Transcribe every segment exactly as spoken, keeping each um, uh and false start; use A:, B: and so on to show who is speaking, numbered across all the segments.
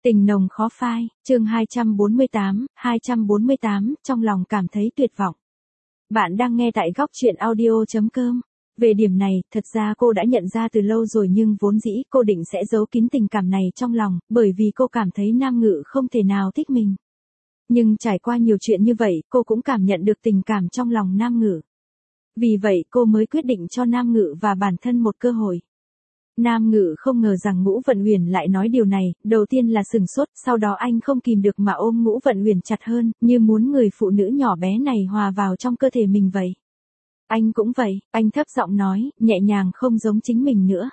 A: Tình nồng khó phai, chương hai trăm bốn mươi tám, hai trăm bốn mươi tám, trong lòng cảm thấy tuyệt vọng. Bạn đang nghe tại góc truyện audio chấm com. Về điểm này, thật ra cô đã nhận ra từ lâu rồi nhưng vốn dĩ cô định sẽ giấu kín tình cảm này trong lòng, bởi vì cô cảm thấy Nam Ngự không thể nào thích mình. Nhưng trải qua nhiều chuyện như vậy, cô cũng cảm nhận được tình cảm trong lòng Nam Ngự. Vì vậy cô mới quyết định cho Nam Ngự và bản thân một cơ hội. Nam Ngự không ngờ rằng Ngũ Vận Uyển lại nói điều này, đầu tiên là sừng sốt, sau đó anh không kìm được mà ôm Ngũ Vận Uyển chặt hơn, như muốn người phụ nữ nhỏ bé này hòa vào trong cơ thể mình vậy. Anh cũng vậy, anh thấp giọng nói, nhẹ nhàng không giống chính mình nữa.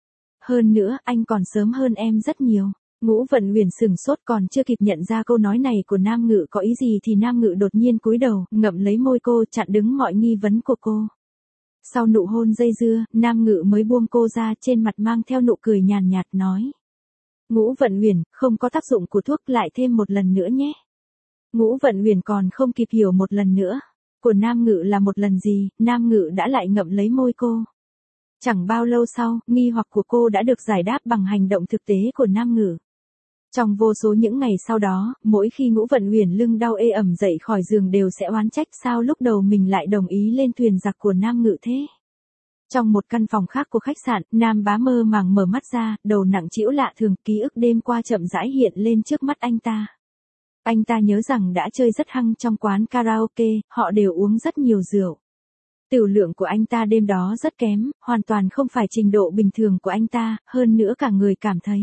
A: Hơn nữa, anh còn sớm hơn em rất nhiều. Ngũ Vận Uyển sừng sốt còn chưa kịp nhận ra câu nói này của Nam Ngự có ý gì thì Nam Ngự đột nhiên cúi đầu, ngậm lấy môi cô, chặn đứng mọi nghi vấn của cô. Sau nụ hôn dây dưa, Nam Ngự mới buông cô ra, trên mặt mang theo nụ cười nhàn nhạt nói. Ngũ Vận Uyển, không có tác dụng của thuốc, lại thêm một lần nữa nhé. Ngũ Vận Uyển còn không kịp hiểu một lần nữa. Của Nam Ngự là một lần gì, Nam Ngự đã lại ngậm lấy môi cô. Chẳng bao lâu sau, nghi hoặc của cô đã được giải đáp bằng hành động thực tế của Nam Ngự. Trong vô số những ngày sau đó, mỗi khi Ngũ Vận Uyển lưng đau ê ẩm dậy khỏi giường đều sẽ oán trách sao lúc đầu mình lại đồng ý lên thuyền giặc của Nam Ngự thế. Trong một căn phòng khác của khách sạn, Nam Bá mơ màng mở mắt ra, đầu nặng trĩu lạ thường, ký ức đêm qua chậm rãi hiện lên trước mắt anh ta. Anh ta nhớ rằng đã chơi rất hăng trong quán karaoke, họ đều uống rất nhiều rượu. Tửu lượng của anh ta đêm đó rất kém, hoàn toàn không phải trình độ bình thường của anh ta, hơn nữa cả người cảm thấy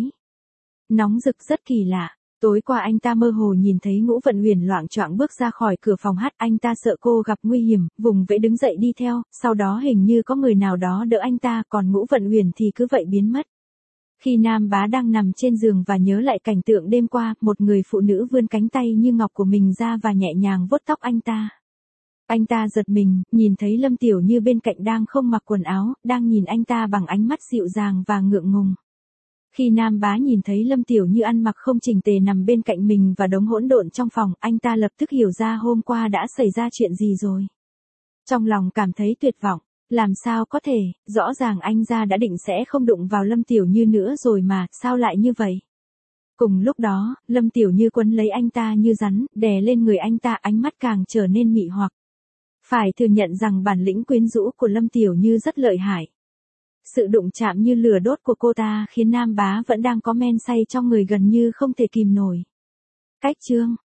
A: nóng rực rất kỳ lạ. Tối qua anh ta mơ hồ nhìn thấy Ngũ Vận Uyển loạng choạng bước ra khỏi cửa phòng hát, anh ta sợ cô gặp nguy hiểm, vùng vẫy đứng dậy đi theo, sau đó hình như có người nào đó đỡ anh ta, còn Ngũ Vận Uyển thì cứ vậy biến mất. Khi Nam Bá đang nằm trên giường và nhớ lại cảnh tượng đêm qua, một người phụ nữ vươn cánh tay như ngọc của mình ra và nhẹ nhàng vuốt tóc anh ta. Anh ta giật mình, nhìn thấy Lâm Tiểu Như bên cạnh đang không mặc quần áo, đang nhìn anh ta bằng ánh mắt dịu dàng và ngượng ngùng. Khi Nam Bá nhìn thấy Lâm Tiểu Như ăn mặc không chỉnh tề nằm bên cạnh mình và đống hỗn độn trong phòng, anh ta lập tức hiểu ra hôm qua đã xảy ra chuyện gì rồi. Trong lòng cảm thấy tuyệt vọng, làm sao có thể, rõ ràng anh ra đã định sẽ không đụng vào Lâm Tiểu Như nữa rồi mà, sao lại như vậy? Cùng lúc đó, Lâm Tiểu Như quấn lấy anh ta như rắn, đè lên người anh ta, ánh mắt càng trở nên mị hoặc. Phải thừa nhận rằng bản lĩnh quyến rũ của Lâm Tiểu Như rất lợi hại. Sự đụng chạm như lửa đốt của cô ta khiến Nam Bá vẫn đang có men say trong người gần như không thể kìm nổi. Cách chương